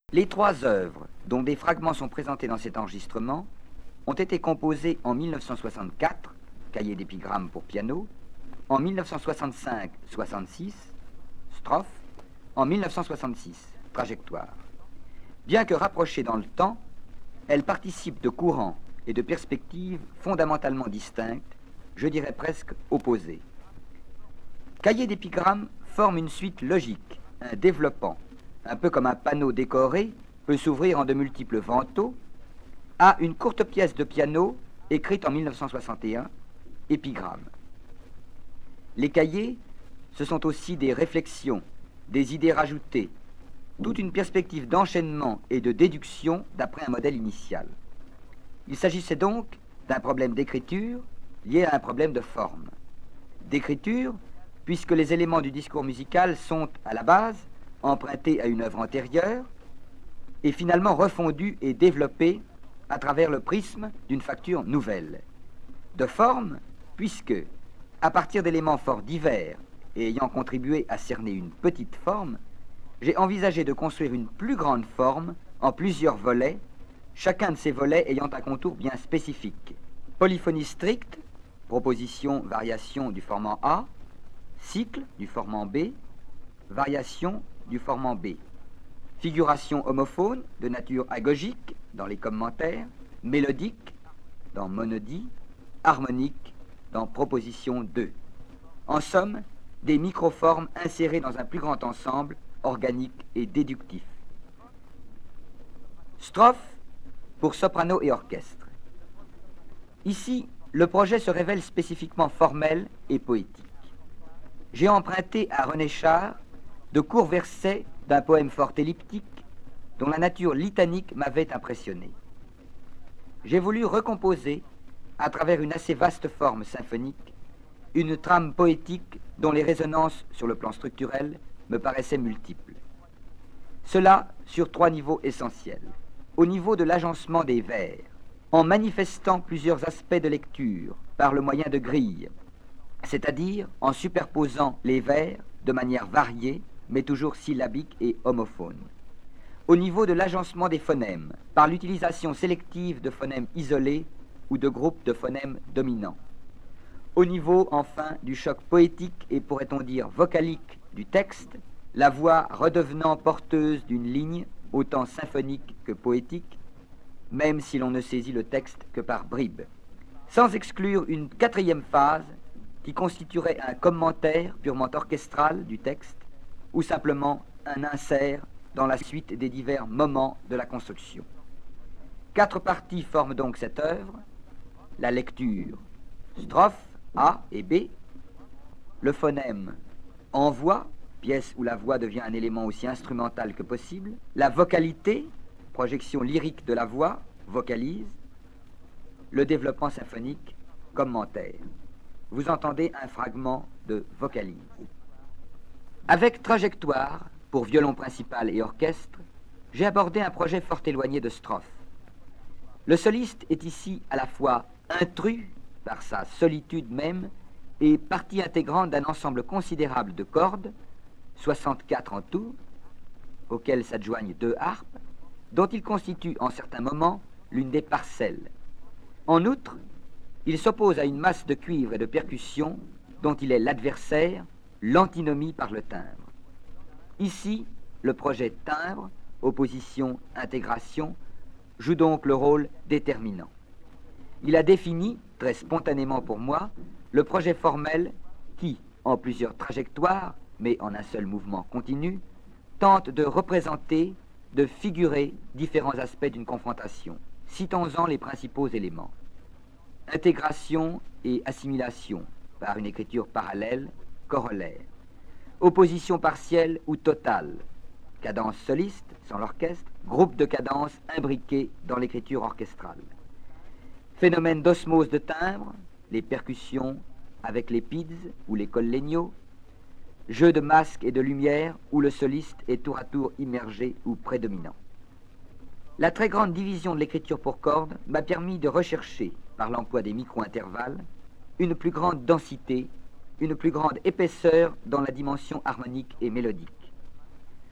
Les trois œuvres, dont des fragments sont présentés dans cet enregistrement, ont été composées en 1964, cahier d'épigrammes pour piano, en 1965-66, strophe, en 1966, trajectoire. Bien que rapprochées dans le temps, elles participent de courants et de perspectives fondamentalement distinctes, je dirais presque opposées. Cahier d'épigrammes forme une suite logique, un développant, un peu comme un panneau décoré peut s'ouvrir en de multiples vantaux, à une courte pièce de piano écrite en 1961, épigramme. Les cahiers, ce sont aussi des réflexions, des idées rajoutées, toute une perspective d'enchaînement et de déduction d'après un modèle initial. Il s'agissait donc d'un problème d'écriture lié à un problème de forme. D'écriture, puisque les éléments du discours musical sont, à la base, empruntés à une œuvre antérieure et finalement refondus et développés à travers le prisme d'une facture nouvelle. De forme, puisque, à partir d'éléments fort divers et ayant contribué à cerner une petite forme, j'ai envisagé de construire une plus grande forme en plusieurs volets, chacun de ces volets ayant un contour bien spécifique. Polyphonie stricte, proposition, variation du formant A, cycle du formant B, variation du formant B. Figuration homophone de nature agogique dans les commentaires, mélodique dans monodie, harmonique dans proposition 2. En somme, des microformes insérées dans un plus grand ensemble organique et déductif. Strophe pour soprano et orchestre. Ici, le projet se révèle spécifiquement formel et poétique. J'ai emprunté à René Char de courts versets d'un poème fort elliptique dont la nature litanique m'avait impressionné. J'ai voulu recomposer, à travers une assez vaste forme symphonique, une trame poétique dont les résonances sur le plan structurel me paraissaient multiples. Cela sur trois niveaux essentiels. Au niveau de l'agencement des vers, en manifestant plusieurs aspects de lecture par le moyen de grilles, c'est-à-dire en superposant les vers de manière variée, mais toujours syllabique et homophone. Au niveau de l'agencement des phonèmes, par l'utilisation sélective de phonèmes isolés ou de groupes de phonèmes dominants. Au niveau, enfin, du choc poétique et, pourrait-on dire, vocalique du texte, la voix redevenant porteuse d'une ligne, autant symphonique que poétique, même si l'on ne saisit le texte que par bribes. Sans exclure une quatrième phase, qui constituerait un commentaire purement orchestral du texte, ou simplement un insert dans la suite des divers moments de la construction. 4 parties forment donc cette œuvre: la lecture, strophe A et B, le phonème envoi, pièce où la voix devient un élément aussi instrumental que possible, la vocalité, projection lyrique de la voix, vocalise, le développement symphonique, commentaire. Vous entendez un fragment de vocalise. Avec trajectoire, pour violon principal et orchestre, j'ai abordé un projet fort éloigné de strophe. Le soliste est ici à la fois intrus par sa solitude même et partie intégrante d'un ensemble considérable de cordes, 64 en tout, auxquelles s'adjoignent 2 harpes, dont il constitue en certains moments l'une des parcelles. En outre, il s'oppose à une masse de cuivre et de percussion dont il est l'adversaire, l'antinomie par le timbre. Ici, le projet timbre, opposition, intégration, joue donc le rôle déterminant. Il a défini, très spontanément pour moi, le projet formel qui, en plusieurs trajectoires, mais en un seul mouvement continu, tente de représenter, de figurer différents aspects d'une confrontation. Citons-en les principaux éléments. Intégration et assimilation par une écriture parallèle, corollaire. Opposition partielle ou totale. Cadence soliste, sans l'orchestre, groupe de cadences imbriqués dans l'écriture orchestrale. Phénomène d'osmose de timbre, les percussions avec les pids ou les colléniaux. Jeu de masques et de lumière où le soliste est tour à tour immergé ou prédominant. La très grande division de l'écriture pour cordes m'a permis de rechercher, par l'emploi des micro-intervalles, une plus grande densité, une plus grande épaisseur dans la dimension harmonique et mélodique.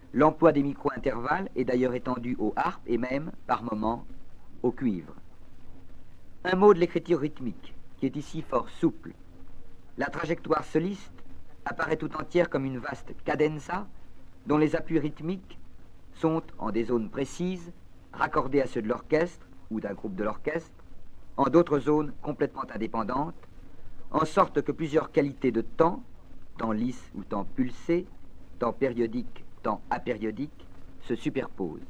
L'emploi des micro-intervalles est d'ailleurs étendu aux harpes et même, par moments, au cuivre. Un mot de l'écriture rythmique, qui est ici fort souple. La trajectoire soliste apparaît tout entière comme une vaste cadenza, dont les appuis rythmiques sont, en des zones précises, raccordés à ceux de l'orchestre ou d'un groupe de l'orchestre, en d'autres zones complètement indépendantes, en sorte que plusieurs qualités de temps lisse ou temps pulsé, temps périodique, temps apériodique, se superposent.